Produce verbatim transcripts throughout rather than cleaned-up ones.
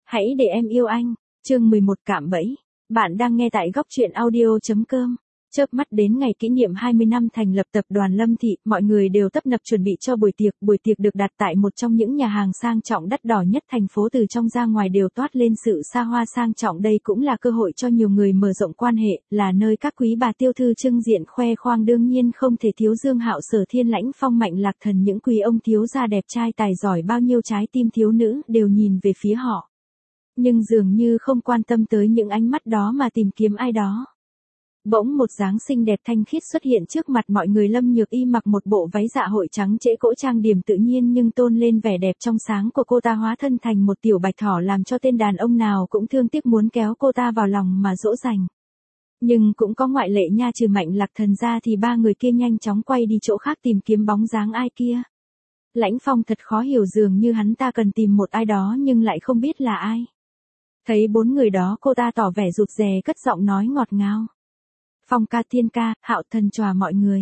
Hãy để em yêu anh, chương mười một cạm bẫy. Bạn đang nghe tại góc truyện audio.com. Chớp mắt đến ngày kỷ niệm hai mươi năm thành lập tập đoàn Lâm Thị, mọi người đều tấp nập chuẩn bị cho buổi tiệc. Buổi tiệc được đặt tại một trong những nhà hàng sang trọng đắt đỏ nhất thành phố, từ trong ra ngoài đều toát lên sự xa hoa sang trọng. Đây cũng là cơ hội cho nhiều người mở rộng quan hệ, là nơi các quý bà tiêu thư trưng diện khoe khoang. Đương nhiên không thể thiếu Dương Hạo, Sở Thiên, Lãnh Phong, Mạnh Lạc Thần, những quý ông thiếu gia đẹp trai tài giỏi. Bao nhiêu trái tim thiếu nữ đều nhìn về phía họ, nhưng dường như không quan tâm tới những ánh mắt đó mà tìm kiếm ai đó. Bỗng một dáng xinh đẹp thanh khiết xuất hiện trước mặt mọi người. Lâm Nhược Y mặc một bộ váy dạ hội trắng trễ cỗ, trang điểm tự nhiên nhưng tôn lên vẻ đẹp trong sáng của cô ta, hóa thân thành một tiểu bạch thỏ, làm cho tên đàn ông nào cũng thương tiếc muốn kéo cô ta vào lòng mà dỗ dành. Nhưng cũng có ngoại lệ nha, trừ Mạnh Lạc Thần ra thì ba người kia nhanh chóng quay đi chỗ khác tìm kiếm bóng dáng ai kia. Lãnh Phong thật khó hiểu, dường như hắn ta cần tìm một ai đó nhưng lại không biết là ai. Thấy bốn người đó, cô ta tỏ vẻ rụt rè, cất giọng nói ngọt ngào. Phong ca, Thiên ca, Hạo thần chào mọi người.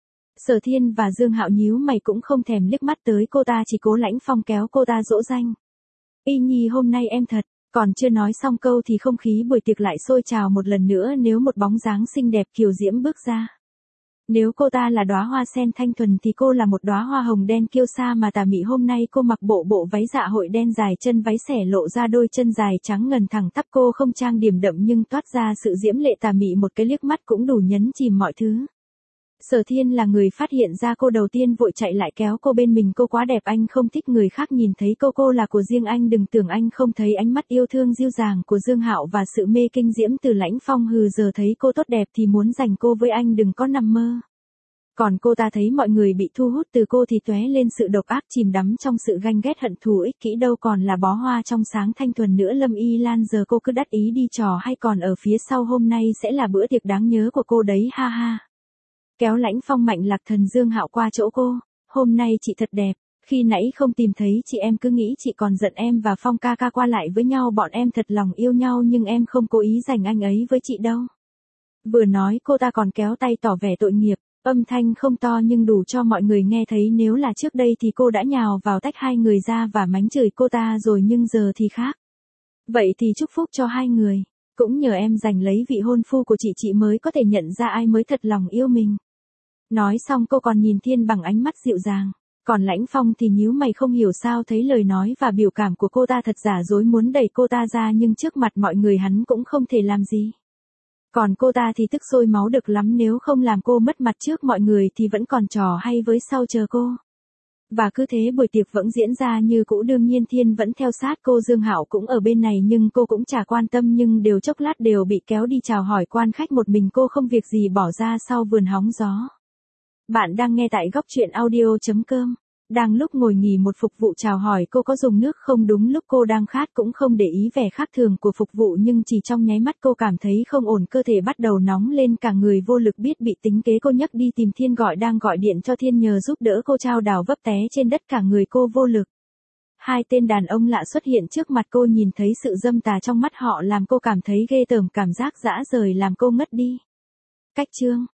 Sở Thiên và Dương Hạo nhíu mày cũng không thèm liếc mắt tới cô ta, chỉ cố Lãnh Phong kéo cô ta dỗ dành. Y Nhi, hôm nay em thật. Còn chưa nói xong câu thì không khí buổi tiệc lại sôi trào một lần nữa. Nếu một bóng dáng xinh đẹp kiều diễm bước ra, nếu cô ta là đóa hoa sen thanh thuần thì cô là một đóa hoa hồng đen kiêu sa mà tà mị. Hôm nay cô mặc bộ bộ váy dạ hội đen dài, chân váy xẻ lộ ra đôi chân dài trắng ngần thẳng tắp. Cô không trang điểm đậm nhưng toát ra sự diễm lệ tà mị, một cái liếc mắt cũng đủ nhấn chìm mọi thứ. Sở Thiên là người phát hiện ra cô đầu tiên, vội chạy lại kéo cô bên mình. Cô quá đẹp, anh không thích người khác nhìn thấy cô. Cô là của riêng anh, đừng tưởng anh không thấy ánh mắt yêu thương dịu dàng của Dương Hạo và sự mê kinh diễm từ Lãnh Phong. Hừ, giờ thấy cô tốt đẹp thì muốn giành cô với anh, đừng có nằm mơ. Còn cô ta thấy mọi người bị thu hút từ cô thì tóe lên sự độc ác, chìm đắm trong sự ganh ghét hận thù ích kỷ, đâu còn là bó hoa trong sáng thanh thuần nữa. Lâm Y Lan, giờ cô cứ đắc ý đi trò hay còn ở phía sau, hôm nay sẽ là bữa tiệc đáng nhớ của cô đấy, ha ha. Kéo Lãnh Phong, Mạnh Lạc Thần, Dương Hạo qua chỗ cô. Hôm nay chị thật đẹp, khi nãy không tìm thấy chị em cứ nghĩ chị còn giận em và Phong ca ca qua lại với nhau. Bọn em thật lòng yêu nhau nhưng em không cố ý giành anh ấy với chị đâu. Vừa nói cô ta còn kéo tay tỏ vẻ tội nghiệp. Âm thanh không to nhưng đủ cho mọi người nghe thấy. Nếu là trước đây thì cô đã nhào vào tách hai người ra và mắng chửi cô ta rồi, nhưng giờ thì khác. Vậy thì chúc phúc cho hai người. Cũng nhờ em giành lấy vị hôn phu của chị, chị mới có thể nhận ra ai mới thật lòng yêu mình. Nói xong cô còn nhìn Thiên bằng ánh mắt dịu dàng. Còn Lãnh Phong thì nhíu mày không hiểu sao, thấy lời nói và biểu cảm của cô ta thật giả dối, muốn đẩy cô ta ra nhưng trước mặt mọi người hắn cũng không thể làm gì. Còn cô ta thì tức sôi máu được lắm, nếu không làm cô mất mặt trước mọi người thì vẫn còn trò hay với sau chờ cô. Và cứ thế buổi tiệc vẫn diễn ra như cũ. Đương nhiên Thiên vẫn theo sát cô, Dương Hạo cũng ở bên này nhưng cô cũng chả quan tâm, nhưng đều chốc lát đều bị kéo đi chào hỏi quan khách. Một mình cô không việc gì bỏ ra sau vườn hóng gió. Bạn đang nghe tại góc truyện audio.com. Đang lúc ngồi nghỉ, một phục vụ chào hỏi cô có dùng nước không. Đúng lúc cô đang khát cũng không để ý vẻ khác thường của phục vụ, nhưng chỉ trong nháy mắt cô cảm thấy không ổn, cơ thể bắt đầu nóng lên, cả người vô lực, biết bị tính kế. Cô nhấc đi tìm Thiên, gọi đang gọi điện cho Thiên nhờ giúp đỡ cô, trao đảo vấp té trên đất, cả người cô vô lực. Hai tên đàn ông lạ xuất hiện trước mặt cô, nhìn thấy sự dâm tà trong mắt họ làm cô cảm thấy ghê tởm, cảm giác dã rời làm cô ngất đi. Cách chương